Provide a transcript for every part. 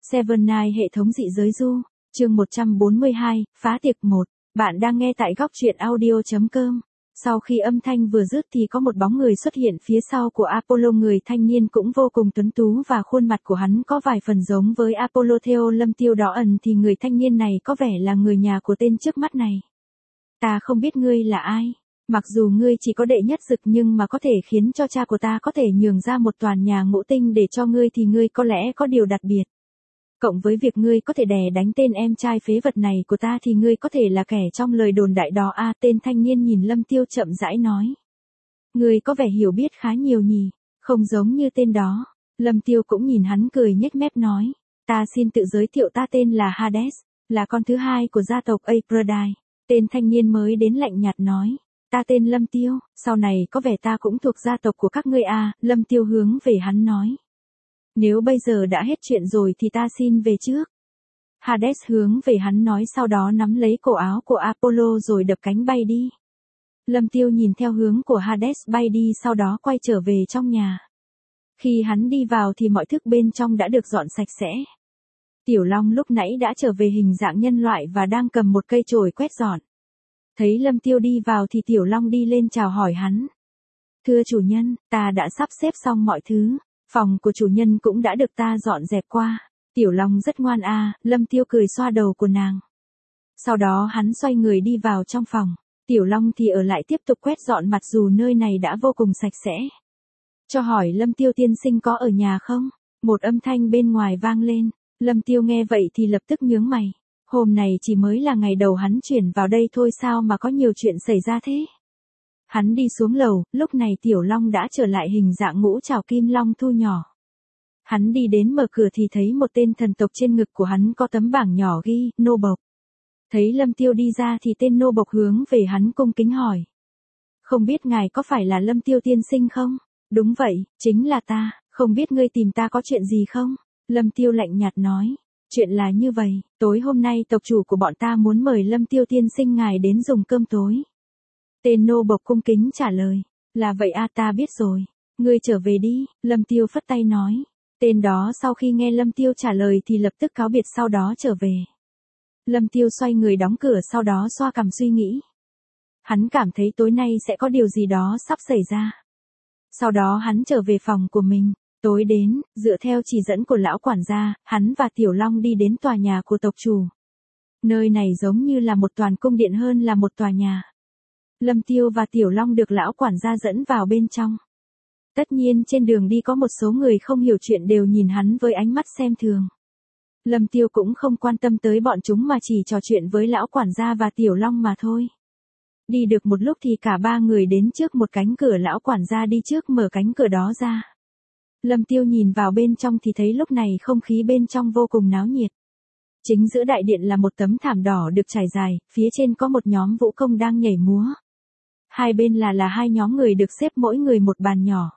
Seven Night hệ thống dị giới du, chương 142, phá tiệc 1. Bạn đang nghe tại góc truyện audio.com. Sau khi âm thanh vừa dứt thì có một bóng người xuất hiện phía sau của Apollo, người thanh niên cũng vô cùng tuấn tú và khuôn mặt của hắn có vài phần giống với Apollo. Theo Lâm Tiêu đó ẩn thì người thanh niên này có vẻ là người nhà của tên trước mắt này. Ta không biết ngươi là ai. Mặc dù ngươi chỉ có đệ nhất dực nhưng mà có thể khiến cho cha của ta có thể nhường ra một tòa nhà ngũ tinh để cho ngươi thì ngươi có lẽ có điều đặc biệt. Cộng với việc ngươi có thể đè đánh tên em trai phế vật này của ta thì ngươi có thể là kẻ trong lời đồn đại đó à. Tên thanh niên nhìn Lâm Tiêu chậm rãi nói. Ngươi có vẻ hiểu biết khá nhiều nhỉ, không giống như tên đó. Lâm Tiêu cũng nhìn hắn cười nhếch mép nói. Ta xin tự giới thiệu, ta tên là Hades, là con thứ hai của gia tộc Aphrodite. Tên thanh niên mới đến lạnh nhạt nói. Ta tên Lâm Tiêu, sau này có vẻ ta cũng thuộc gia tộc của các ngươi à. Lâm Tiêu hướng về hắn nói. Nếu bây giờ đã hết chuyện rồi thì ta xin về trước. Hades hướng về hắn nói, sau đó nắm lấy cổ áo của Apollo rồi đập cánh bay đi. Lâm Tiêu nhìn theo hướng của Hades bay đi, sau đó quay trở về trong nhà. Khi hắn đi vào thì mọi thứ bên trong đã được dọn sạch sẽ. Tiểu Long lúc nãy đã trở về hình dạng nhân loại và đang cầm một cây chổi quét dọn. Thấy Lâm Tiêu đi vào thì Tiểu Long đi lên chào hỏi hắn. Thưa chủ nhân, ta đã sắp xếp xong mọi thứ. Phòng của chủ nhân cũng đã được ta dọn dẹp qua. Tiểu Long rất ngoan à. Lâm Tiêu cười xoa đầu của nàng. Sau đó hắn xoay người đi vào trong phòng. Tiểu Long thì ở lại tiếp tục quét dọn, mặc dù nơi này đã vô cùng sạch sẽ. Cho hỏi Lâm Tiêu tiên sinh có ở nhà không? Một âm thanh bên ngoài vang lên. Lâm Tiêu nghe vậy thì lập tức nhướng mày. Hôm này chỉ mới là ngày đầu hắn chuyển vào đây thôi sao mà có nhiều chuyện xảy ra thế? Hắn đi xuống lầu, lúc này Tiểu Long đã trở lại hình dạng ngũ trảo kim long thu nhỏ. Hắn đi đến mở cửa thì thấy một tên thần tộc, trên ngực của hắn có tấm bảng nhỏ ghi, nô bộc. Thấy Lâm Tiêu đi ra thì tên nô bộc hướng về hắn cung kính hỏi. Không biết ngài có phải là Lâm Tiêu tiên sinh không? Đúng vậy, chính là ta, không biết ngươi tìm ta có chuyện gì không? Lâm Tiêu lạnh nhạt nói. Chuyện là như vậy, tối hôm nay tộc chủ của bọn ta muốn mời Lâm Tiêu tiên sinh ngài đến dùng cơm tối. Tên nô bộc cung kính trả lời. Là vậy à, ta biết rồi. Ngươi trở về đi. Lâm Tiêu phất tay nói. Tên đó sau khi nghe Lâm Tiêu trả lời thì lập tức cáo biệt, sau đó trở về. Lâm Tiêu xoay người đóng cửa, sau đó xoa cằm suy nghĩ. Hắn cảm thấy tối nay sẽ có điều gì đó sắp xảy ra. Sau đó hắn trở về phòng của mình. Tối đến, dựa theo chỉ dẫn của lão quản gia, hắn và Tiểu Long đi đến tòa nhà của tộc chủ. Nơi này giống như là một toàn cung điện hơn là một tòa nhà. Lâm Tiêu và Tiểu Long được lão quản gia dẫn vào bên trong. Tất nhiên trên đường đi có một số người không hiểu chuyện đều nhìn hắn với ánh mắt xem thường. Lâm Tiêu cũng không quan tâm tới bọn chúng mà chỉ trò chuyện với lão quản gia và Tiểu Long mà thôi. Đi được một lúc thì cả ba người đến trước một cánh cửa, lão quản gia đi trước mở cánh cửa đó ra. Lâm Tiêu nhìn vào bên trong thì thấy lúc này không khí bên trong vô cùng náo nhiệt. Chính giữa đại điện là một tấm thảm đỏ được trải dài, phía trên có một nhóm vũ công đang nhảy múa. Hai bên là hai nhóm người được xếp mỗi người một bàn nhỏ.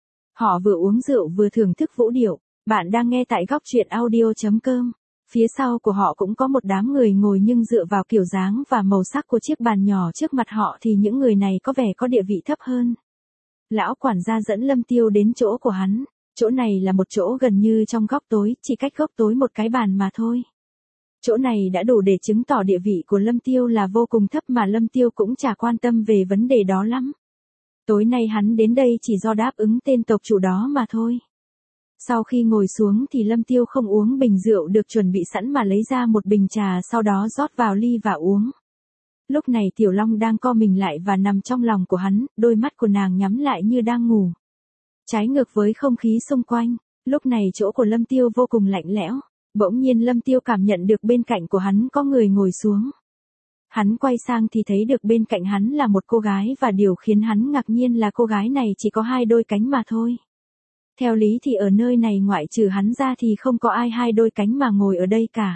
Họ vừa uống rượu vừa thưởng thức vũ điệu. Bạn đang nghe tại góc truyện audio.com. Phía sau của họ cũng có một đám người ngồi, nhưng dựa vào kiểu dáng và màu sắc của chiếc bàn nhỏ trước mặt họ thì những người này có vẻ có địa vị thấp hơn. Lão quản gia dẫn Lâm Tiêu đến chỗ của hắn. Chỗ này là một chỗ gần như trong góc tối, chỉ cách góc tối một cái bàn mà thôi. Chỗ này đã đủ để chứng tỏ địa vị của Lâm Tiêu là vô cùng thấp, mà Lâm Tiêu cũng chả quan tâm về vấn đề đó lắm. Tối nay hắn đến đây chỉ do đáp ứng tên tộc chủ đó mà thôi. Sau khi ngồi xuống thì Lâm Tiêu không uống bình rượu được chuẩn bị sẵn mà lấy ra một bình trà, sau đó rót vào ly và uống. Lúc này Tiểu Long đang co mình lại và nằm trong lòng của hắn, đôi mắt của nàng nhắm lại như đang ngủ. Trái ngược với không khí xung quanh, lúc này chỗ của Lâm Tiêu vô cùng lạnh lẽo. Bỗng nhiên Lâm Tiêu cảm nhận được bên cạnh của hắn có người ngồi xuống. Hắn quay sang thì thấy được bên cạnh hắn là một cô gái, và điều khiến hắn ngạc nhiên là cô gái này chỉ có hai đôi cánh mà thôi. Theo lý thì ở nơi này ngoại trừ hắn ra thì không có ai hai đôi cánh mà ngồi ở đây cả.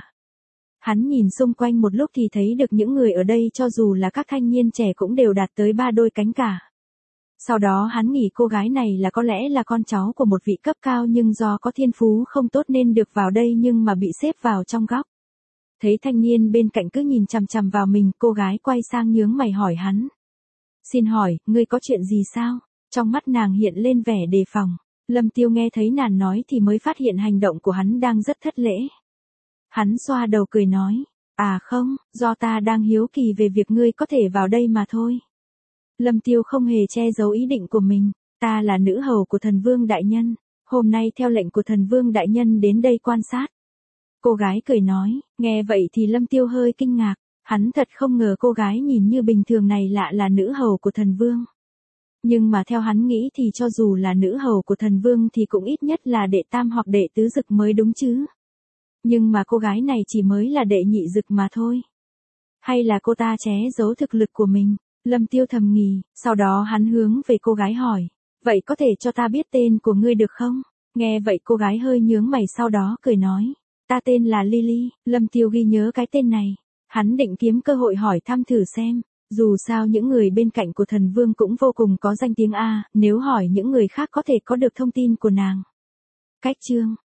Hắn nhìn xung quanh một lúc thì thấy được những người ở đây cho dù là các thanh niên trẻ cũng đều đạt tới ba đôi cánh cả. Sau đó hắn nghĩ cô gái này là có lẽ là con cháu của một vị cấp cao, nhưng do có thiên phú không tốt nên được vào đây nhưng mà bị xếp vào trong góc. Thấy thanh niên bên cạnh cứ nhìn chằm chằm vào mình, cô gái quay sang nhướng mày hỏi hắn. Xin hỏi, ngươi có chuyện gì sao? Trong mắt nàng hiện lên vẻ đề phòng. Lâm Tiêu nghe thấy nàng nói thì mới phát hiện hành động của hắn đang rất thất lễ. Hắn xoa đầu cười nói, à không, do ta đang hiếu kỳ về việc ngươi có thể vào đây mà thôi. Lâm Tiêu không hề che giấu ý định của mình, ta là nữ hầu của thần vương đại nhân, hôm nay theo lệnh của thần vương đại nhân đến đây quan sát. Cô gái cười nói, nghe vậy thì Lâm Tiêu hơi kinh ngạc, hắn thật không ngờ cô gái nhìn như bình thường này lạ là nữ hầu của thần vương. Nhưng mà theo hắn nghĩ thì cho dù là nữ hầu của thần vương thì cũng ít nhất là đệ tam hoặc đệ tứ dực mới đúng chứ. Nhưng mà cô gái này chỉ mới là đệ nhị dực mà thôi. Hay là cô ta che giấu thực lực của mình? Lâm Tiêu thầm nghĩ, sau đó hắn hướng về cô gái hỏi, vậy có thể cho ta biết tên của ngươi được không? Nghe vậy cô gái hơi nhướng mày sau đó cười nói, ta tên là Lily. Lâm Tiêu ghi nhớ cái tên này, hắn định kiếm cơ hội hỏi thăm thử xem, dù sao những người bên cạnh của thần vương cũng vô cùng có danh tiếng a, nếu hỏi những người khác có thể có được thông tin của nàng. Cách chương